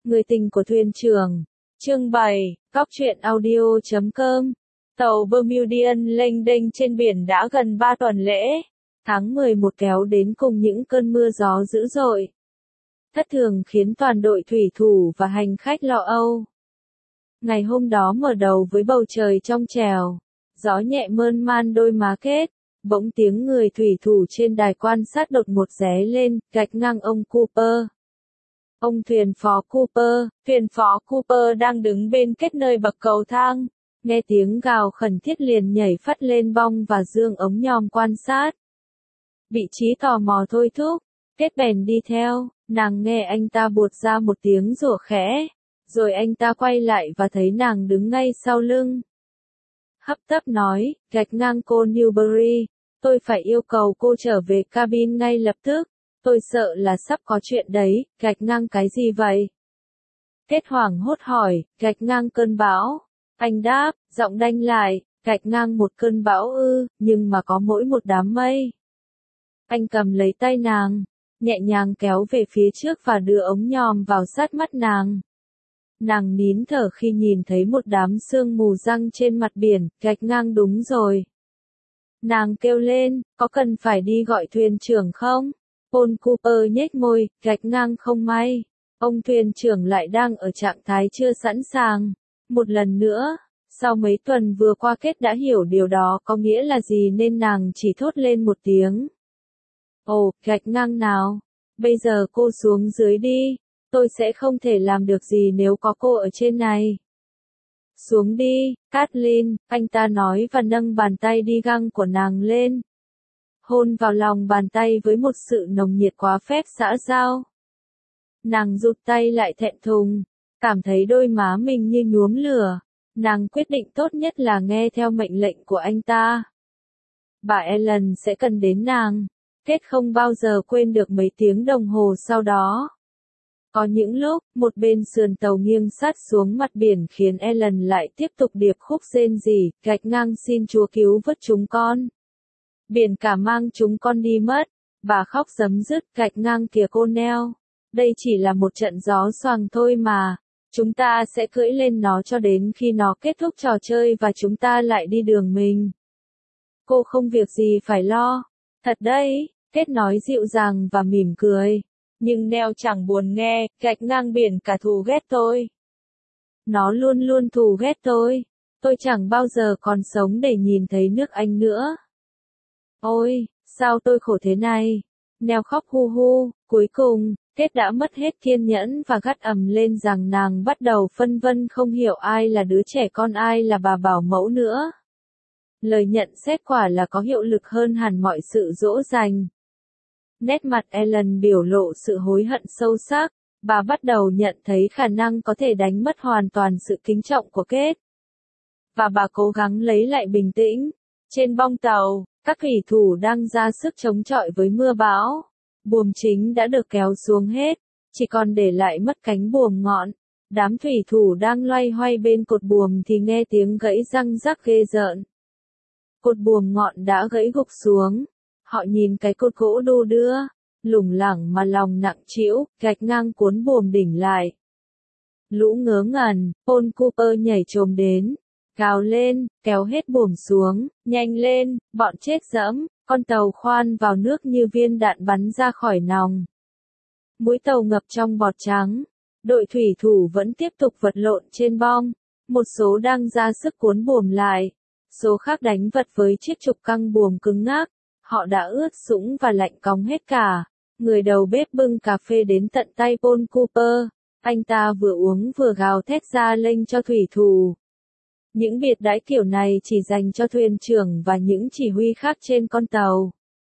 Người tình của thuyền trưởng. Chương 7, Cóc truyện audio.com. Tàu Bermudian lênh đênh trên biển đã gần 3 tuần lễ. Tháng 11 kéo đến cùng những cơn mưa gió dữ dội. Thất thường khiến toàn đội thủy thủ và hành khách lo âu. Ngày hôm đó mở đầu với bầu trời trong trèo, gió nhẹ mơn man đôi má Kết, bỗng tiếng người thủy thủ trên đài quan sát đột ngột ré lên, gạch ngang ông Cooper. Ông thuyền phó Cooper đang đứng bên Kết nơi bậc cầu thang, nghe tiếng gào khẩn thiết liền nhảy phắt lên bong và dương ống nhòm quan sát. Vị trí tò mò thôi thúc, Kết bèn đi theo, nàng nghe anh ta buột ra một tiếng rủa khẽ, rồi anh ta quay lại và thấy nàng đứng ngay sau lưng. Hấp tấp nói, gạch ngang cô Newbury, tôi phải yêu cầu cô trở về cabin ngay lập tức, tôi sợ là sắp có chuyện đấy, gạch ngang cái gì vậy? Kết hoảng hốt hỏi, gạch ngang cơn bão. Anh đáp, giọng đanh lại, gạch ngang một cơn bão ư, nhưng mà có mỗi một đám mây. Anh cầm lấy tay nàng, nhẹ nhàng kéo về phía trước và đưa ống nhòm vào sát mắt nàng. Nàng nín thở khi nhìn thấy một đám sương mù giăng trên mặt biển, gạch ngang đúng rồi. Nàng kêu lên, có cần phải đi gọi thuyền trưởng không? Paul Cooper nhếch môi, gạch ngang không may. Ông thuyền trưởng lại đang ở trạng thái chưa sẵn sàng. Một lần nữa, sau mấy tuần vừa qua Kết đã hiểu điều đó có nghĩa là gì nên nàng chỉ thốt lên một tiếng. Ồ, gạch ngang nào. Bây giờ cô xuống dưới đi. Tôi sẽ không thể làm được gì nếu có cô ở trên này. Xuống đi, Kathleen, anh ta nói và nâng bàn tay đi găng của nàng lên. Hôn vào lòng bàn tay với một sự nồng nhiệt quá phép xã giao. Nàng rụt tay lại thẹn thùng, cảm thấy đôi má mình như nhuốm lửa. Nàng quyết định tốt nhất là nghe theo mệnh lệnh của anh ta. Bà Ellen sẽ cần đến nàng. Kết không bao giờ quên được mấy tiếng đồng hồ sau đó. Có những lúc, một bên sườn tàu nghiêng sát xuống mặt biển khiến Ellen lại tiếp tục điệp khúc rên rỉ, gạch ngang xin Chúa cứu vớt chúng con. Biển cả mang chúng con đi mất. Bà khóc rấm rứt, gạch ngang kìa cô Nell. Đây chỉ là một trận gió xoàng thôi mà. Chúng ta sẽ cưỡi lên nó cho đến khi nó kết thúc trò chơi và chúng ta lại đi đường mình. Cô không việc gì phải lo. Thật đấy, Kết nói dịu dàng và mỉm cười. Nhưng Nell chẳng buồn nghe, gạch ngang biển cả thù ghét tôi. Nó luôn luôn thù ghét tôi. Tôi chẳng bao giờ còn sống để nhìn thấy nước Anh nữa. Ôi, sao tôi khổ thế này? Nell khóc hu hu, cuối cùng, Kết đã mất hết kiên nhẫn và gắt ầm lên rằng nàng bắt đầu phân vân không hiểu ai là đứa trẻ con ai là bà bảo mẫu nữa. Lời nhận xét quả là có hiệu lực hơn hẳn mọi sự dỗ dành. Nét mặt Ellen biểu lộ sự hối hận sâu sắc, bà bắt đầu nhận thấy khả năng có thể đánh mất hoàn toàn sự kính trọng của Kết. Và bà cố gắng lấy lại bình tĩnh. Trên bong tàu, các thủy thủ đang ra sức chống chọi với mưa bão. Buồm chính đã được kéo xuống hết, chỉ còn để lại mất cánh buồm ngọn. Đám thủy thủ đang loay hoay bên cột buồm thì nghe tiếng gãy răng rắc ghê rợn. Cột buồm ngọn đã gãy gục xuống. Họ nhìn cái cột gỗ đô đưa, lủng lẳng mà lòng nặng trĩu, gạch ngang cuốn buồm đỉnh lại. Lũ ngớ ngẩn, Paul Cooper nhảy chồm đến, gào lên, kéo hết buồm xuống, nhanh lên, bọn chết dẫm, con tàu khoan vào nước như viên đạn bắn ra khỏi nòng. Mũi tàu ngập trong bọt trắng, đội thủy thủ vẫn tiếp tục vật lộn trên bong, một số đang ra sức cuốn buồm lại, số khác đánh vật với chiếc trục căng buồm cứng ngắc. Họ đã ướt sũng và lạnh cóng hết cả. Người đầu bếp bưng cà phê đến tận tay Paul Cooper. Anh ta vừa uống vừa gào thét ra lệnh cho thủy thủ. Những biệt đãi kiểu này chỉ dành cho thuyền trưởng và những chỉ huy khác trên con tàu.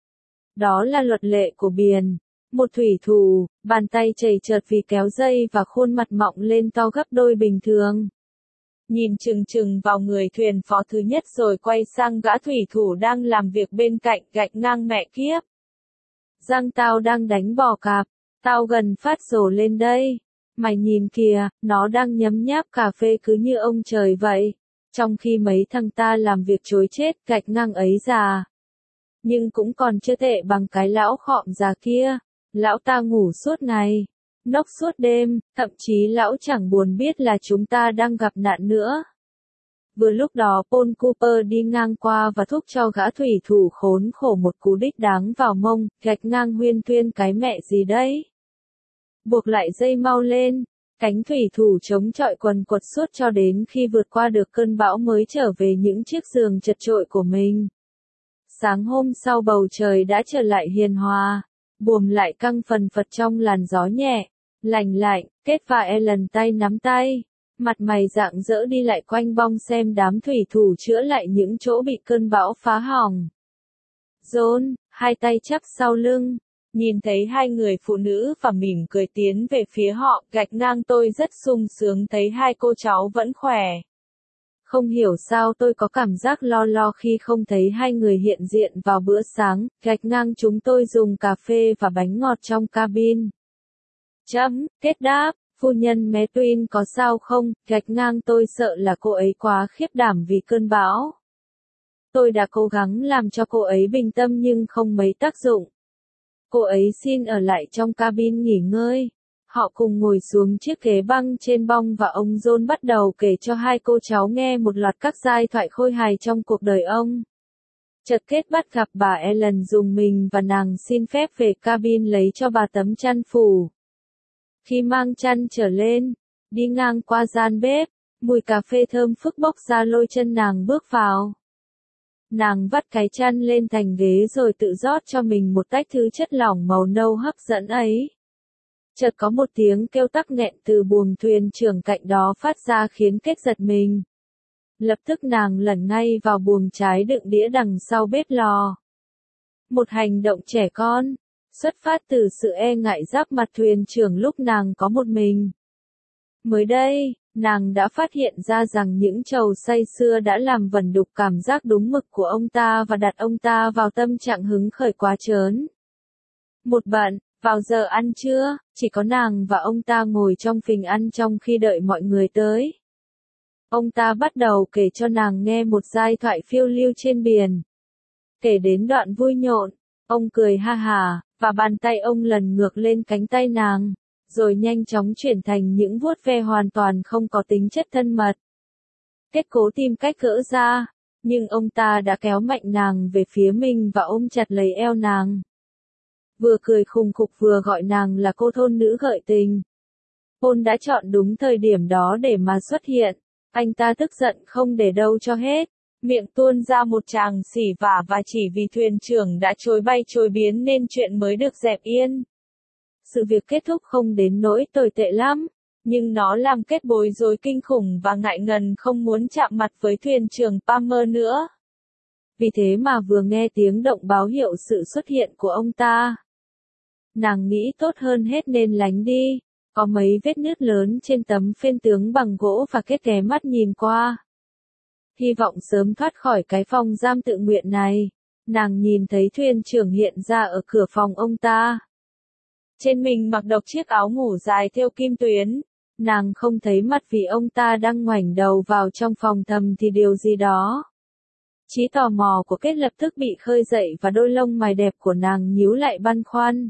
Đó là luật lệ của biển. Một thủy thủ, bàn tay chầy chợt vì kéo dây và khuôn mặt mọng lên to gấp đôi bình thường. Nhìn chừng chừng vào người thuyền phó thứ nhất rồi quay sang gã thủy thủ đang làm việc bên cạnh, gạch ngang mẹ kiếp. Răng tao đang đánh bò cạp, tao gần phát rồ lên đây. Mày nhìn kìa, nó đang nhấm nháp cà phê cứ như ông trời vậy. Trong khi mấy thằng ta làm việc chối chết, gạch ngang ấy già. Nhưng cũng còn chưa tệ bằng cái lão khọm già kia. Lão ta ngủ suốt ngày. nốc suốt đêm, thậm chí lão chẳng buồn biết là chúng ta đang gặp nạn nữa. Vừa lúc đó Paul Cooper đi ngang qua và thúc cho gã thủy thủ khốn khổ một cú đích đáng vào mông, gạch ngang huyên thuyên cái mẹ gì đấy. Buộc lại dây mau lên, cánh thủy thủ chống chọi quần quật suốt cho đến khi vượt qua được cơn bão mới trở về những chiếc giường chật chội của mình. Sáng hôm sau bầu trời đã trở lại hiền hòa, buồm lại căng phần phật trong làn gió nhẹ, lành lạnh, Kết và Ellen tay nắm tay. Mặt mày rạng rỡ đi lại quanh bong xem đám thủy thủ chữa lại những chỗ bị cơn bão phá hỏng. John, hai tay chắp sau lưng, nhìn thấy hai người phụ nữ và mỉm cười tiến về phía họ, gạch ngang tôi rất sung sướng thấy hai cô cháu vẫn khỏe. Không hiểu sao tôi có cảm giác lo lo khi không thấy hai người hiện diện vào bữa sáng, gạch ngang chúng tôi dùng cà phê và bánh ngọt trong cabin. Kết đáp. Phu nhân Metwin có sao không, gạch ngang tôi sợ là cô ấy quá khiếp đảm vì cơn bão. Tôi đã cố gắng làm cho cô ấy bình tâm nhưng không mấy tác dụng. Cô ấy xin ở lại trong cabin nghỉ ngơi. Họ cùng ngồi xuống chiếc ghế băng trên bong và ông John bắt đầu kể cho hai cô cháu nghe một loạt các giai thoại khôi hài trong cuộc đời ông. Chợt Kết bắt gặp bà Ellen dùng mình và nàng xin phép về cabin lấy cho bà tấm chăn phủ. Khi mang chăn trở lên, đi ngang qua gian bếp, mùi cà phê thơm phức bốc ra lôi chân nàng bước vào. Nàng vắt cái chăn lên thành ghế rồi tự rót cho mình một tách thứ chất lỏng màu nâu hấp dẫn ấy. Chợt có một tiếng kêu tắc nghẹn từ buồng thuyền trưởng cạnh đó phát ra khiến Kết giật mình. Lập tức nàng lẩn ngay vào buồng trái đựng đĩa đằng sau bếp lò. Một hành động trẻ con. Xuất phát từ sự e ngại giáp mặt thuyền trưởng lúc nàng có một mình. Mới đây, nàng đã phát hiện ra rằng những trầu say sưa đã làm vẩn đục cảm giác đúng mực của ông ta và đặt ông ta vào tâm trạng hứng khởi quá trớn. Một bận, vào giờ ăn trưa, chỉ có nàng và ông ta ngồi trong phình ăn trong khi đợi mọi người tới. Ông ta bắt đầu kể cho nàng nghe một giai thoại phiêu lưu trên biển. Kể đến đoạn vui nhộn, ông cười ha hả. Và bàn tay ông lần ngược lên cánh tay nàng, rồi nhanh chóng chuyển thành những vuốt ve hoàn toàn không có tính chất thân mật. Kết cố tìm cách gỡ ra, nhưng ông ta đã kéo mạnh nàng về phía mình và ôm chặt lấy eo nàng. Vừa cười khùng khục vừa gọi nàng là cô thôn nữ gợi tình. Paul đã chọn đúng thời điểm đó để mà xuất hiện, anh ta tức giận không để đâu cho hết. Miệng tuôn ra một tràng xỉ vả và chỉ vì thuyền trưởng đã chối bay chối biến nên chuyện mới được dẹp yên. Sự việc kết thúc không đến nỗi tồi tệ lắm, nhưng nó làm Kết bối rối kinh khủng và ngại ngần không muốn chạm mặt với thuyền trưởng Palmer nữa. Vì thế mà vừa nghe tiếng động báo hiệu sự xuất hiện của ông ta, nàng nghĩ tốt hơn hết nên lánh đi. Có mấy vết nứt lớn trên tấm phên tướng bằng gỗ và Kết ghé mắt nhìn qua. Hy vọng sớm thoát khỏi cái phòng giam tự nguyện này. Nàng nhìn thấy thuyền trưởng hiện ra ở cửa phòng ông ta. Trên mình mặc độc chiếc áo ngủ dài thêu kim tuyến. Nàng không thấy mặt vì ông ta đang ngoảnh đầu vào trong phòng thầm thì điều gì đó. Trí tò mò của Kết lập tức bị khơi dậy và đôi lông mày đẹp của nàng nhíu lại băn khoăn.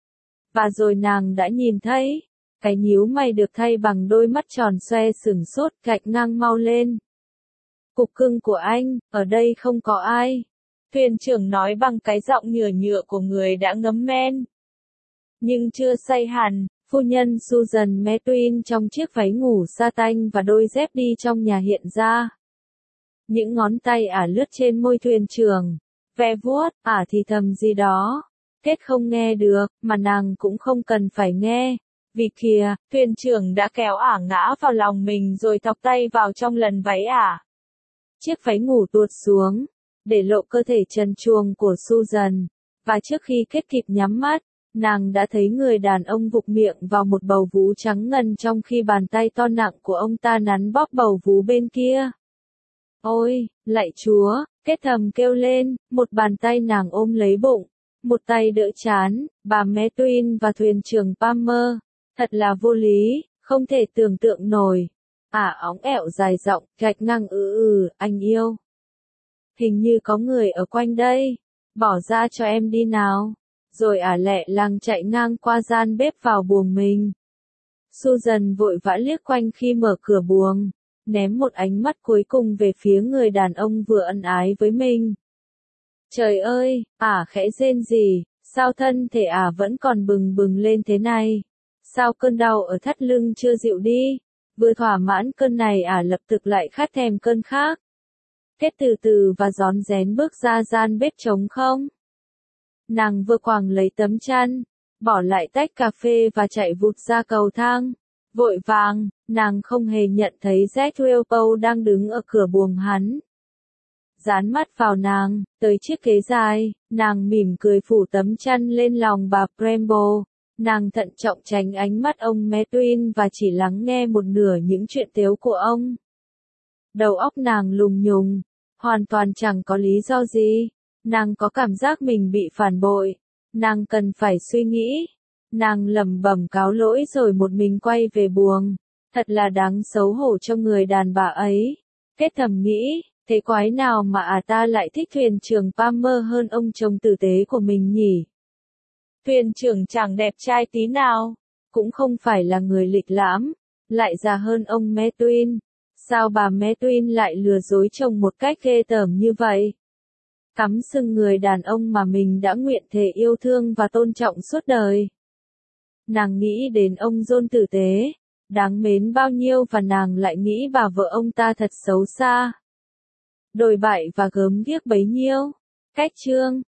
Và rồi nàng đã nhìn thấy, cái nhíu mày được thay bằng đôi mắt tròn xoe sửng sốt gạch ngang mau lên. Cục cưng của anh, ở đây không có ai. Thuyền trưởng nói bằng cái giọng nhựa nhựa của người đã ngấm men. Nhưng chưa say hẳn, phu nhân Susan Metwin trong chiếc váy ngủ sa tanh và đôi dép đi trong nhà hiện ra. Những ngón tay ả lướt trên môi thuyền trưởng, ve vuốt, ả thì thầm gì đó. Kết không nghe được, mà nàng cũng không cần phải nghe. Vì kìa, thuyền trưởng đã kéo ả ngã vào lòng mình rồi thọc tay vào trong lần váy ả. Chiếc váy ngủ tuột xuống, để lộ cơ thể trần truồng của Susan, và trước khi Kết kịp nhắm mắt, nàng đã thấy người đàn ông vụng miệng vào một bầu vú trắng ngần trong khi bàn tay to nặng của ông ta nắn bóp bầu vú bên kia. Ôi, lạy Chúa, Kết thầm kêu lên, một bàn tay nàng ôm lấy bụng, một tay đỡ trán, bà Metwin và thuyền trưởng Palmer, thật là vô lý, không thể tưởng tượng nổi. Óng ẹo dài giọng, gạch ngang anh yêu. Hình như có người ở quanh đây, bỏ ra cho em đi nào. Rồi lẹ làng chạy ngang qua gian bếp vào buồng mình. Susan vội vã liếc quanh khi mở cửa buồng, ném một ánh mắt cuối cùng về phía người đàn ông vừa ân ái với mình. Trời ơi, khẽ rên rỉ, sao thân thể vẫn còn bừng bừng lên thế này? Sao cơn đau ở thắt lưng chưa dịu đi? Vừa thỏa mãn cơn này lập tức lại khát thèm cơn khác. Kết từ từ và rón rén bước ra gian bếp trống không. Nàng vừa quàng lấy tấm chăn, bỏ lại tách cà phê và chạy vụt ra cầu thang. Vội vàng, nàng không hề nhận thấy Jack Wilpo đang đứng ở cửa buồng hắn. Dán mắt vào nàng, tới chiếc ghế dài, nàng mỉm cười phủ tấm chăn lên lòng bà Pramble. Nàng thận trọng tránh ánh mắt ông Metwin và chỉ lắng nghe một nửa những chuyện tếu của ông. Đầu óc nàng lùng nhùng, hoàn toàn chẳng có lý do gì. Nàng có cảm giác mình bị phản bội. Nàng cần phải suy nghĩ. Nàng lẩm bẩm cáo lỗi rồi một mình quay về buồng. Thật là đáng xấu hổ cho người đàn bà ấy. Kết thầm nghĩ, thế quái nào mà ta lại thích thuyền trưởng Palmer hơn ông chồng tử tế của mình nhỉ? Thuyền trưởng chẳng đẹp trai tí nào, cũng không phải là người lịch lãm, lại già hơn ông Metwin. Sao bà Metwin lại lừa dối chồng một cách ghê tởm như vậy? Cắm sừng người đàn ông mà mình đã nguyện thề yêu thương và tôn trọng suốt đời. Nàng nghĩ đến ông John tử tế, đáng mến bao nhiêu và nàng lại nghĩ bà vợ ông ta thật xấu xa. Đồi bại và gớm ghiếc bấy nhiêu. Cách chương